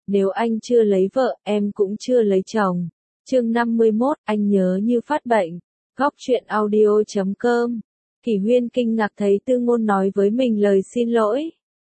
Nếu anh chưa lấy vợ, em cũng chưa lấy chồng. Chương 51, anh nhớ như phát bệnh. Góc truyện audio.com. Kỷ Huyên kinh ngạc thấy Tư Ngôn nói với mình lời xin lỗi.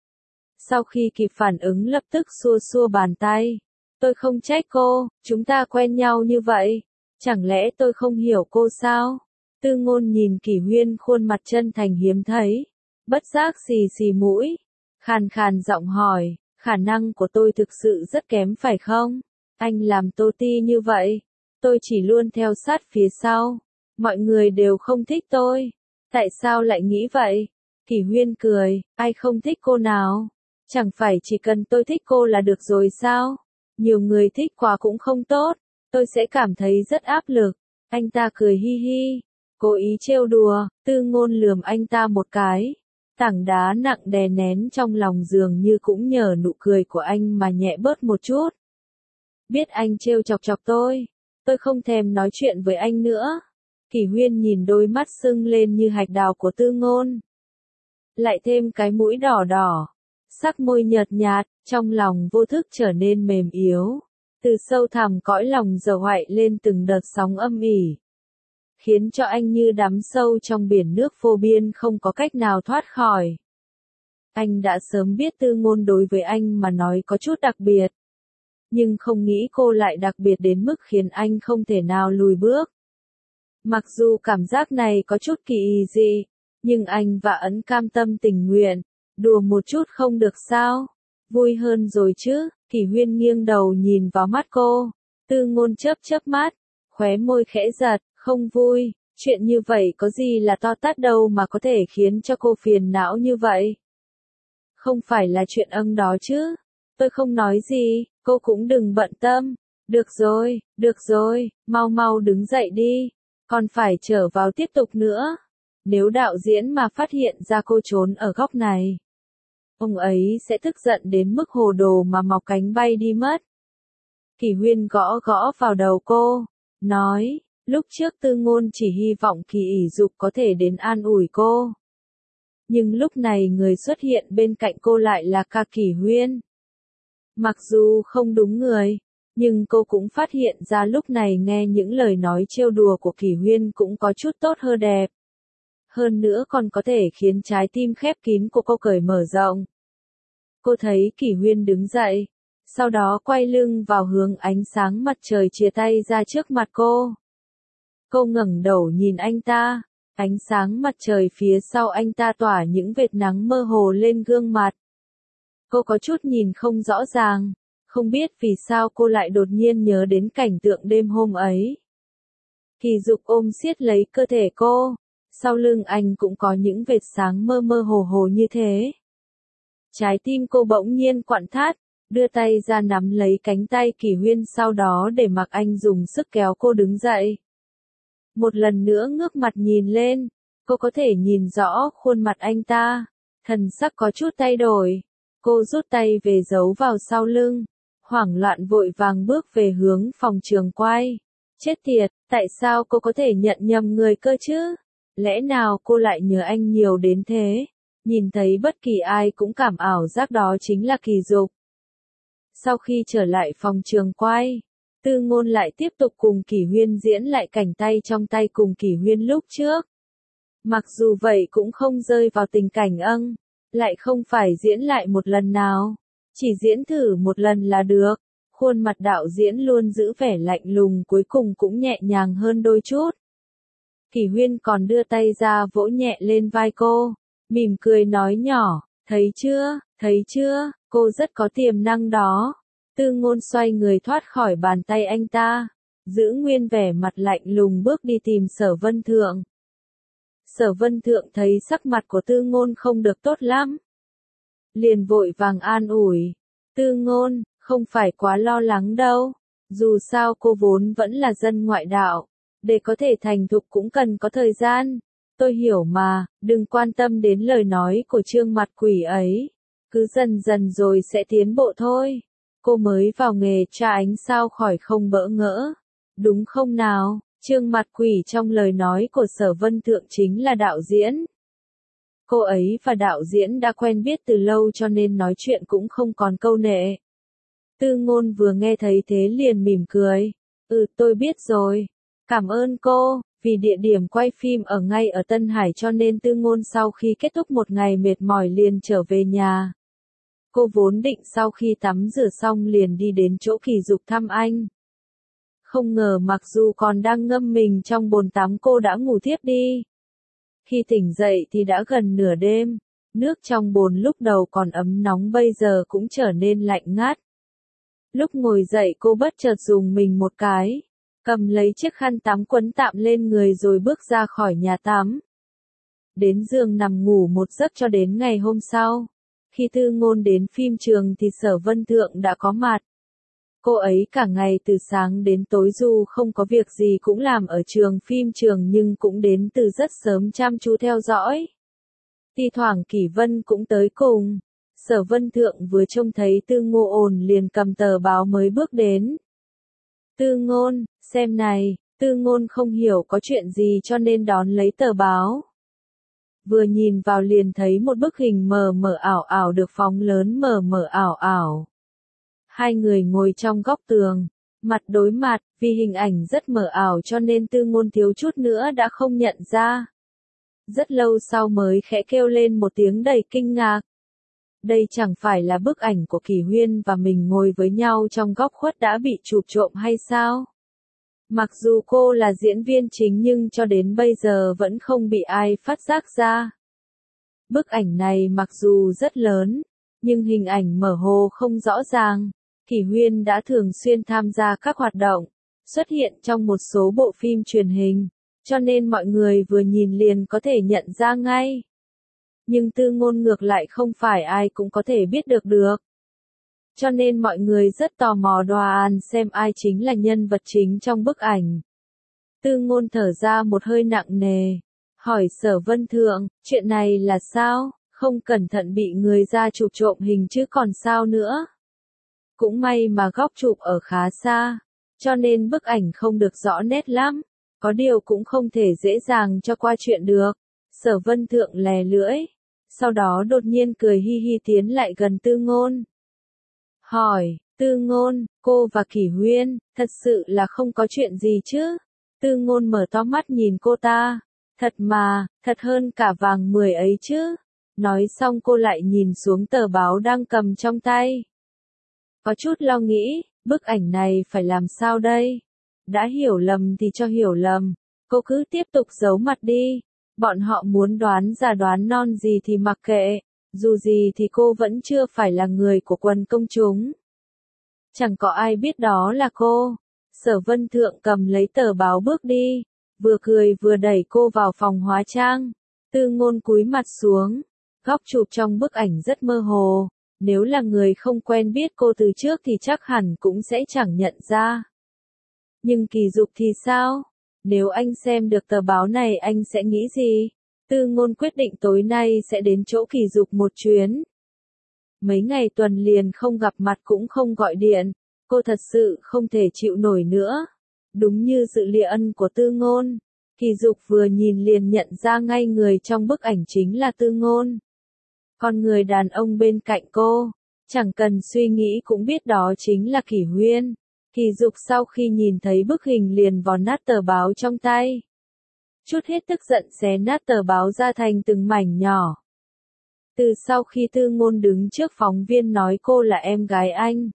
Sau khi kịp phản ứng lập tức xua xua bàn tay. Tôi không trách cô, chúng ta quen nhau như vậy. Chẳng lẽ tôi không hiểu cô sao? Tư Ngôn nhìn Kỷ Huyên khuôn mặt chân thành hiếm thấy. Bất giác xì xì mũi. Khàn khàn giọng hỏi, khả năng của tôi thực sự rất kém phải không? Anh làm Tô Ti như vậy. Tôi chỉ luôn theo sát phía sau. Mọi người đều không thích tôi. Tại sao lại nghĩ vậy? Kỷ Huyên cười, ai không thích cô nào? Chẳng phải chỉ cần tôi thích cô là được rồi sao? Nhiều người thích quá cũng không tốt. Tôi sẽ cảm thấy rất áp lực. Anh ta cười hi hi. Cố ý trêu đùa, Tư Ngôn lườm anh ta một cái. Tảng đá nặng đè nén trong lòng dường như cũng nhờ nụ cười của anh mà nhẹ bớt một chút. Biết anh trêu chọc tôi không thèm nói chuyện với anh nữa. Kỷ Huyên nhìn đôi mắt sưng lên như hạch đào của Tư Ngôn. Lại thêm cái mũi đỏ đỏ, sắc môi nhợt nhạt, trong lòng vô thức trở nên mềm yếu. Từ sâu thẳm cõi lòng dầu hoại lên từng đợt sóng âm ỉ. Khiến cho anh như đắm sâu trong biển nước vô biên không có cách nào thoát khỏi. Anh đã sớm biết Tư Ngôn đối với anh mà nói có chút đặc biệt. Nhưng không nghĩ cô lại đặc biệt đến mức khiến anh không thể nào lùi bước. Mặc dù cảm giác này có chút kỳ dị, nhưng anh vẫn cam tâm tình nguyện. Đùa một chút không được sao? Vui hơn rồi chứ? Kỷ Huyên nghiêng đầu nhìn vào mắt cô. Tư Ngôn chớp chớp mắt, khóe môi khẽ giật, không vui. Chuyện như vậy có gì là to tát đâu mà có thể khiến cho cô phiền não như vậy? Không phải là chuyện đó chứ? Tôi không nói gì, cô cũng đừng bận tâm. Được rồi, mau mau đứng dậy đi. Còn phải trở vào tiếp tục nữa. Nếu đạo diễn mà phát hiện ra cô trốn ở góc này, ông ấy sẽ tức giận đến mức hồ đồ mà mọc cánh bay đi mất. Kỷ Huyên gõ gõ vào đầu cô, nói, lúc trước Tư Ngôn chỉ hy vọng Kỳ ỉ dục có thể đến an ủi cô. Nhưng lúc này người xuất hiện bên cạnh cô lại là cả Kỷ Huyên. Mặc dù không đúng người, nhưng cô cũng phát hiện ra lúc này nghe những lời nói trêu đùa của Kỷ Huyên cũng có chút tốt hơn đẹp. Hơn nữa còn có thể khiến trái tim khép kín của cô cởi mở rộng. Cô thấy Kỷ Huyên đứng dậy, sau đó quay lưng vào hướng ánh sáng mặt trời chìa tay ra trước mặt cô. Cô ngẩng đầu nhìn anh ta, ánh sáng mặt trời phía sau anh ta tỏa những vệt nắng mơ hồ lên gương mặt. Cô có chút nhìn không rõ ràng, không biết vì sao cô lại đột nhiên nhớ đến cảnh tượng đêm hôm ấy. Kỳ Dục ôm siết lấy cơ thể cô, sau lưng anh cũng có những vệt sáng mơ mơ hồ hồ như thế. Trái tim cô bỗng nhiên quặn thắt, đưa tay ra nắm lấy cánh tay Kỷ Huyên sau đó để mặc anh dùng sức kéo cô đứng dậy. Một lần nữa ngước mặt nhìn lên, cô có thể nhìn rõ khuôn mặt anh ta, thần sắc có chút thay đổi. Cô rút tay về giấu vào sau lưng, hoảng loạn vội vàng bước về hướng phòng trường quay. Chết tiệt, tại sao cô có thể nhận nhầm người cơ chứ? Lẽ nào cô lại nhớ anh nhiều đến thế? Nhìn thấy bất kỳ ai cũng cảm ảo giác đó chính là Kỳ Dục. Sau khi trở lại phòng trường quay, Tư Ngôn lại tiếp tục cùng Kỷ Huyên diễn lại cảnh tay trong tay cùng Kỷ Huyên lúc trước. Mặc dù vậy cũng không rơi vào tình cảnh lại không phải diễn lại một lần nào, chỉ diễn thử một lần là được. Khuôn mặt đạo diễn luôn giữ vẻ lạnh lùng cuối cùng cũng nhẹ nhàng hơn đôi chút. Kỷ Huyên còn đưa tay ra vỗ nhẹ lên vai cô, mỉm cười nói nhỏ, thấy chưa, cô rất có tiềm năng đó. Tư Ngôn xoay người thoát khỏi bàn tay anh ta, giữ nguyên vẻ mặt lạnh lùng bước đi tìm Sở Vân Thượng. Sở Vân Thượng thấy sắc mặt của Tư Ngôn không được tốt lắm, liền vội vàng an ủi, Tư Ngôn, không phải quá lo lắng đâu, dù sao cô vốn vẫn là dân ngoại đạo, để có thể thành thục cũng cần có thời gian, tôi hiểu mà, đừng quan tâm đến lời nói của Trương Mặt Quỷ ấy, cứ dần dần rồi sẽ tiến bộ thôi. Cô mới vào nghề tra ánh sao khỏi không bỡ ngỡ, đúng không nào? Trương Mặt Quỷ trong lời nói của Sở Vân Thượng chính là đạo diễn. Cô ấy và đạo diễn đã quen biết từ lâu cho nên nói chuyện cũng không còn câu nệ. Tư Ngôn vừa nghe thấy thế liền mỉm cười. Tôi biết rồi. Cảm ơn cô. Vì địa điểm quay phim ở ngay ở Tân Hải cho nên Tư Ngôn sau khi kết thúc một ngày mệt mỏi liền trở về nhà. Cô vốn định sau khi tắm rửa xong liền đi đến chỗ Kỳ Dục thăm anh. Không ngờ mặc dù còn đang ngâm mình trong bồn tắm cô đã ngủ thiếp đi. Khi tỉnh dậy thì đã gần nửa đêm, nước trong bồn lúc đầu còn ấm nóng bây giờ cũng trở nên lạnh ngắt. Lúc ngồi dậy cô bất chợt dùng mình một cái, cầm lấy chiếc khăn tắm quấn tạm lên người rồi bước ra khỏi nhà tắm. Đến giường nằm ngủ một giấc cho đến ngày hôm sau. Khi Tư Ngôn đến phim trường thì Sở Vân Thượng đã có mặt. Cô ấy cả ngày từ sáng đến tối dù không có việc gì cũng làm ở trường phim trường nhưng cũng đến từ rất sớm chăm chú theo dõi. Thi thoảng Kỷ Vân cũng tới cùng. Sở Vân Thượng vừa trông thấy Tư Ngôn liền cầm tờ báo mới bước đến. Tư Ngôn, xem này. Tư Ngôn không hiểu có chuyện gì cho nên đón lấy tờ báo. Vừa nhìn vào liền thấy một bức hình mờ mờ ảo ảo được phóng lớn mờ mờ ảo ảo. Hai người ngồi trong góc tường, mặt đối mặt, vì hình ảnh rất mờ ảo cho nên Tư Ngôn thiếu chút nữa đã không nhận ra. Rất lâu sau mới khẽ kêu lên một tiếng đầy kinh ngạc. Đây chẳng phải là bức ảnh của Kỳ Huyên và mình ngồi với nhau trong góc khuất đã bị chụp trộm hay sao? Mặc dù cô là diễn viên chính nhưng cho đến bây giờ vẫn không bị ai phát giác ra. Bức ảnh này mặc dù rất lớn, nhưng hình ảnh mơ hồ không rõ ràng. Kỳ Huyên đã thường xuyên tham gia các hoạt động, xuất hiện trong một số bộ phim truyền hình, cho nên mọi người vừa nhìn liền có thể nhận ra ngay. Nhưng Tư Ngôn ngược lại không phải ai cũng có thể biết được. Cho nên mọi người rất tò mò đoán xem ai chính là nhân vật chính trong bức ảnh. Tư Ngôn thở ra một hơi nặng nề, hỏi Sở Vân Thượng, chuyện này là sao, không cẩn thận bị người ra chụp trộm hình chứ còn sao nữa. Cũng may mà góc chụp ở khá xa, cho nên bức ảnh không được rõ nét lắm, có điều cũng không thể dễ dàng cho qua chuyện được. Sở Vân Thượng lè lưỡi, sau đó đột nhiên cười hi hi tiến lại gần Tư Ngôn. Hỏi, Tư Ngôn, cô và Kỷ Huyên, thật sự là không có chuyện gì chứ? Tư Ngôn mở to mắt nhìn cô ta. Thật mà, thật hơn cả vàng 10 ấy chứ. Nói xong cô lại nhìn xuống tờ báo đang cầm trong tay. Có chút lo nghĩ, bức ảnh này phải làm sao đây? Đã hiểu lầm thì cho hiểu lầm. Cô cứ tiếp tục giấu mặt đi. Bọn họ muốn đoán già đoán non gì thì mặc kệ. Dù gì thì cô vẫn chưa phải là người của quần công chúng. Chẳng có ai biết đó là cô. Sở Vân Thượng cầm lấy tờ báo bước đi. Vừa cười vừa đẩy cô vào phòng hóa trang. Tư Ngôn cúi mặt xuống. Góc chụp trong bức ảnh rất mơ hồ. Nếu là người không quen biết cô từ trước thì chắc hẳn cũng sẽ chẳng nhận ra. Nhưng Kỳ Dục thì sao? Nếu anh xem được tờ báo này anh sẽ nghĩ gì? Tư Ngôn quyết định tối nay sẽ đến chỗ Kỳ Dục một chuyến. Mấy ngày tuần liền không gặp mặt cũng không gọi điện, cô thật sự không thể chịu nổi nữa. Đúng như dự liệu của Tư Ngôn, Kỳ Dục vừa nhìn liền nhận ra ngay người trong bức ảnh chính là Tư Ngôn. Còn người đàn ông bên cạnh cô, chẳng cần suy nghĩ cũng biết đó chính là Kỷ Huyên. Kỳ Dục sau khi nhìn thấy bức hình liền vò nát tờ báo trong tay. Chút hết tức giận xé nát tờ báo ra thành từng mảnh nhỏ. Từ sau khi Tư Ngôn đứng trước phóng viên nói cô là em gái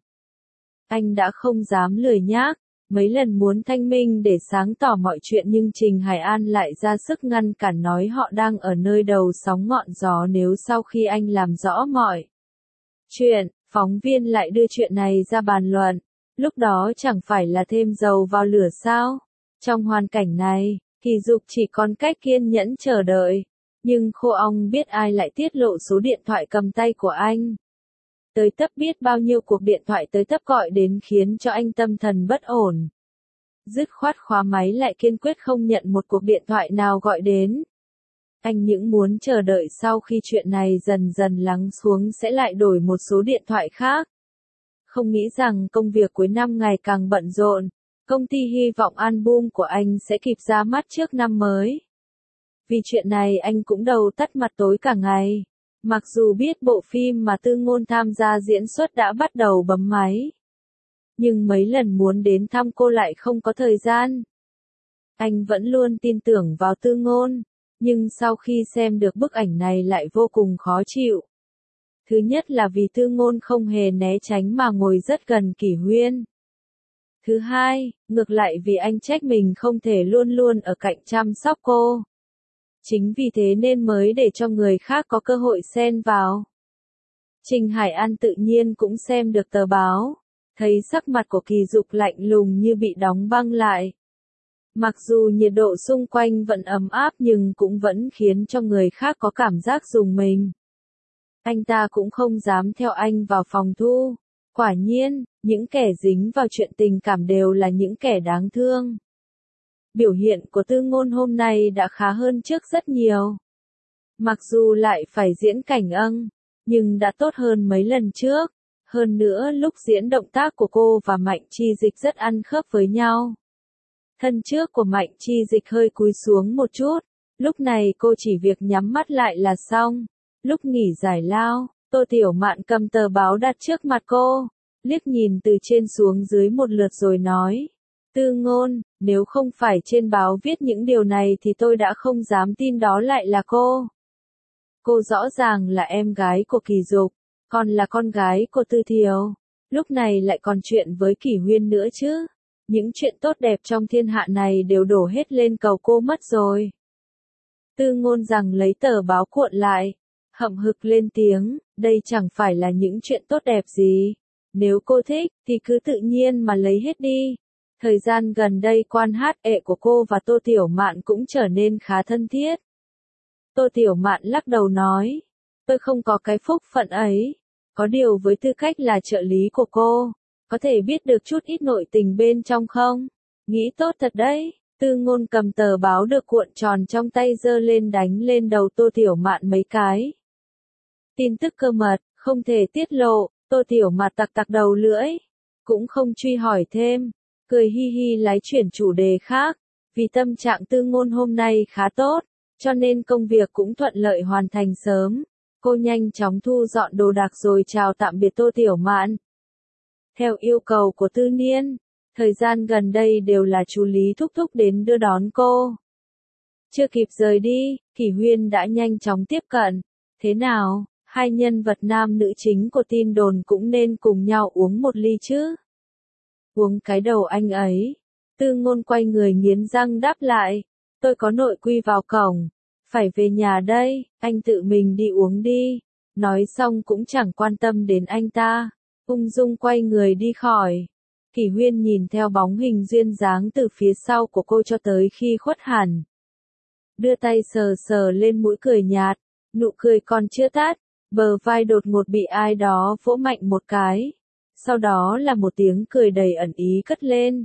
anh đã không dám lười nhác, mấy lần muốn thanh minh để sáng tỏ mọi chuyện nhưng Trình Hải An lại ra sức ngăn cản nói họ đang ở nơi đầu sóng ngọn gió nếu sau khi anh làm rõ mọi chuyện, phóng viên lại đưa chuyện này ra bàn luận, lúc đó chẳng phải là thêm dầu vào lửa sao? Trong hoàn cảnh này, Kỳ Dục chỉ còn cách kiên nhẫn chờ đợi. Nhưng khô ong biết ai lại tiết lộ số điện thoại cầm tay của anh. Tới tấp biết bao nhiêu cuộc điện thoại tới tấp gọi đến khiến cho anh tâm thần bất ổn. Dứt khoát khóa máy lại kiên quyết không nhận một cuộc điện thoại nào gọi đến. Anh những muốn chờ đợi sau khi chuyện này dần dần lắng xuống sẽ lại đổi một số điện thoại khác. Không nghĩ rằng công việc cuối năm ngày càng bận rộn, công ty hy vọng album của anh sẽ kịp ra mắt trước năm mới. Vì chuyện này anh cũng đầu tắt mặt tối cả ngày. Mặc dù biết bộ phim mà Tư Ngôn tham gia diễn xuất đã bắt đầu bấm máy. nhưng mấy lần muốn đến thăm cô lại không có thời gian. Anh vẫn luôn tin tưởng vào Tư Ngôn, nhưng sau khi xem được bức ảnh này lại vô cùng khó chịu. Thứ nhất là vì Tư Ngôn không hề né tránh mà ngồi rất gần Kỷ Huyên. Thứ hai, ngược lại vì anh trách mình không thể luôn luôn ở cạnh chăm sóc cô. Chính vì thế nên mới để cho người khác có cơ hội xen vào. Trình Hải An tự nhiên cũng xem được tờ báo, thấy sắc mặt của Kỳ Dục lạnh lùng như bị đóng băng lại. Mặc dù nhiệt độ xung quanh vẫn ấm áp nhưng cũng vẫn khiến cho người khác có cảm giác rùng mình. Anh ta cũng không dám theo anh vào phòng thu. Quả nhiên, những kẻ dính vào chuyện tình cảm đều là những kẻ đáng thương. Biểu hiện của Tư Ngôn hôm nay đã khá hơn trước rất nhiều. Mặc dù lại phải diễn cảnh âng, nhưng đã tốt hơn mấy lần trước. Hơn nữa lúc diễn động tác của cô và Mạnh Chi Dịch rất ăn khớp với nhau. Thân trước của Mạnh Chi Dịch hơi cúi xuống một chút, lúc này cô chỉ việc nhắm mắt lại là xong. Lúc nghỉ giải lao, Tô Tiểu Mạn cầm tờ báo đặt trước mặt cô, liếc nhìn từ trên xuống dưới một lượt rồi nói. Tư Ngôn, nếu không phải trên báo viết những điều này thì tôi đã không dám tin đó lại là cô. Cô rõ ràng là em gái của Kỳ Dục, còn là con gái của Tư Thiều. Lúc này lại còn chuyện với Kỷ Huyên nữa chứ. Những chuyện tốt đẹp trong thiên hạ này đều đổ hết lên cầu cô mất rồi. Tư Ngôn rằng lấy tờ báo cuộn lại, hậm hực lên tiếng, đây chẳng phải là những chuyện tốt đẹp gì. Nếu cô thích, thì cứ tự nhiên mà lấy hết đi. Thời gian gần đây quan hệ của cô và Tô Tiểu Mạn cũng trở nên khá thân thiết. Tô Tiểu Mạn lắc đầu nói, tôi không có cái phúc phận ấy. Có điều với tư cách là trợ lý của cô, có thể biết được chút ít nội tình bên trong không? Nghĩ tốt thật đấy. Tư Ngôn cầm tờ báo được cuộn tròn trong tay giơ lên đánh lên đầu Tô Tiểu Mạn mấy cái. Tin tức cơ mật, không thể tiết lộ. Tô Tiểu Mạn tặc tặc đầu lưỡi, cũng không truy hỏi thêm, cười hi hi lái chuyển chủ đề khác. Vì tâm trạng Tư Ngôn hôm nay khá tốt, cho nên công việc cũng thuận lợi hoàn thành sớm. Cô nhanh chóng thu dọn đồ đạc rồi chào tạm biệt Tô Tiểu Mạn. Theo yêu cầu của Tư Niên, thời gian gần đây đều là chú Lý thúc thúc đến đưa đón cô. Chưa kịp rời đi, Kỷ Huyên đã nhanh chóng tiếp cận. Thế nào, hai nhân vật nam nữ chính của tin đồn cũng nên cùng nhau uống một ly chứ? Uống cái đầu anh ấy. Tư Ngôn quay người nghiến răng đáp lại. Tôi có nội quy vào cổng. Phải về nhà đây, anh tự mình đi uống đi. Nói xong cũng chẳng quan tâm đến anh ta. Ung dung quay người đi khỏi. Kỷ Huyên nhìn theo bóng hình duyên dáng từ phía sau của cô cho tới khi khuất hẳn. Đưa tay sờ sờ lên mũi cười nhạt. Nụ cười còn chưa tắt. Bờ vai đột ngột bị ai đó vỗ mạnh một cái. Sau đó là một tiếng cười đầy ẩn ý cất lên.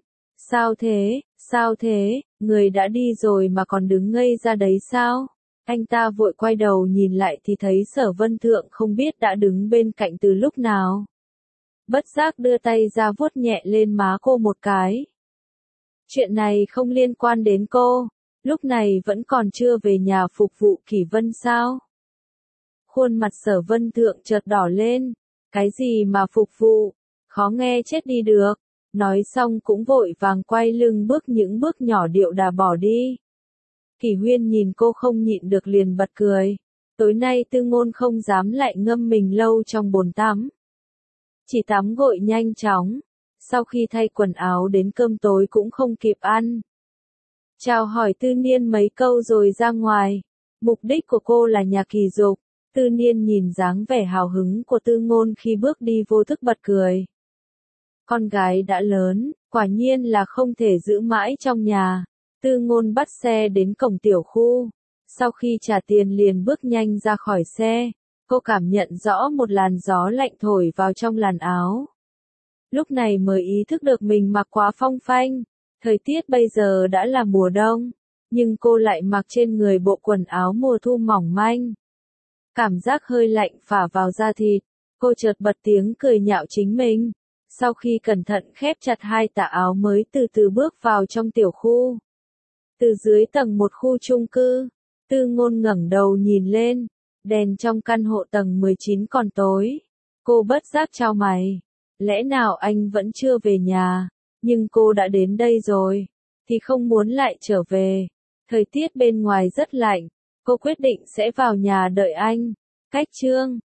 Sao thế, người đã đi rồi mà còn đứng ngây ra đấy sao? Anh ta vội quay đầu nhìn lại thì thấy Sở Vân Thượng không biết đã đứng bên cạnh từ lúc nào. Bất giác đưa tay ra vuốt nhẹ lên má cô một cái. Chuyện này không liên quan đến cô, lúc này vẫn còn chưa về nhà phục vụ Kỷ Vân sao? Khuôn mặt Sở Vân Thượng chợt đỏ lên, cái gì mà phục vụ, khó nghe chết đi được. Nói xong cũng vội vàng quay lưng bước những bước nhỏ điệu đà bỏ đi. Kỷ Huyên nhìn cô không nhịn được liền bật cười. Tối nay Tư Ngôn không dám lại ngâm mình lâu trong bồn tắm. Chỉ tắm gội nhanh chóng. Sau khi thay quần áo đến cơm tối cũng không kịp ăn. Chào hỏi Tư Niên mấy câu rồi ra ngoài. Mục đích của cô là nhà Kỳ Dục. Tư Niên nhìn dáng vẻ hào hứng của Tư Ngôn khi bước đi vô thức bật cười. Con gái đã lớn, quả nhiên là không thể giữ mãi trong nhà. Tư Ngôn bắt xe đến cổng tiểu khu. Sau khi trả tiền liền bước nhanh ra khỏi xe. Cô cảm nhận rõ một làn gió lạnh thổi vào trong làn áo. Lúc này mới ý thức được mình mặc quá phong phanh. Thời tiết bây giờ đã là mùa đông, nhưng cô lại mặc trên người bộ quần áo mùa thu mỏng manh. Cảm giác hơi lạnh phả vào da thịt, cô chợt bật tiếng cười nhạo chính mình. Sau khi cẩn thận khép chặt hai tà áo mới từ từ bước vào trong tiểu khu. Từ dưới tầng một khu chung cư, Tư Ngôn ngẩng đầu nhìn lên, đèn trong căn hộ tầng 19 còn tối. Cô bất giác chau mày. Lẽ nào anh vẫn chưa về nhà? Nhưng cô đã đến đây rồi, thì không muốn lại trở về. Thời tiết bên ngoài rất lạnh, cô quyết định sẽ vào nhà đợi anh. Cách chương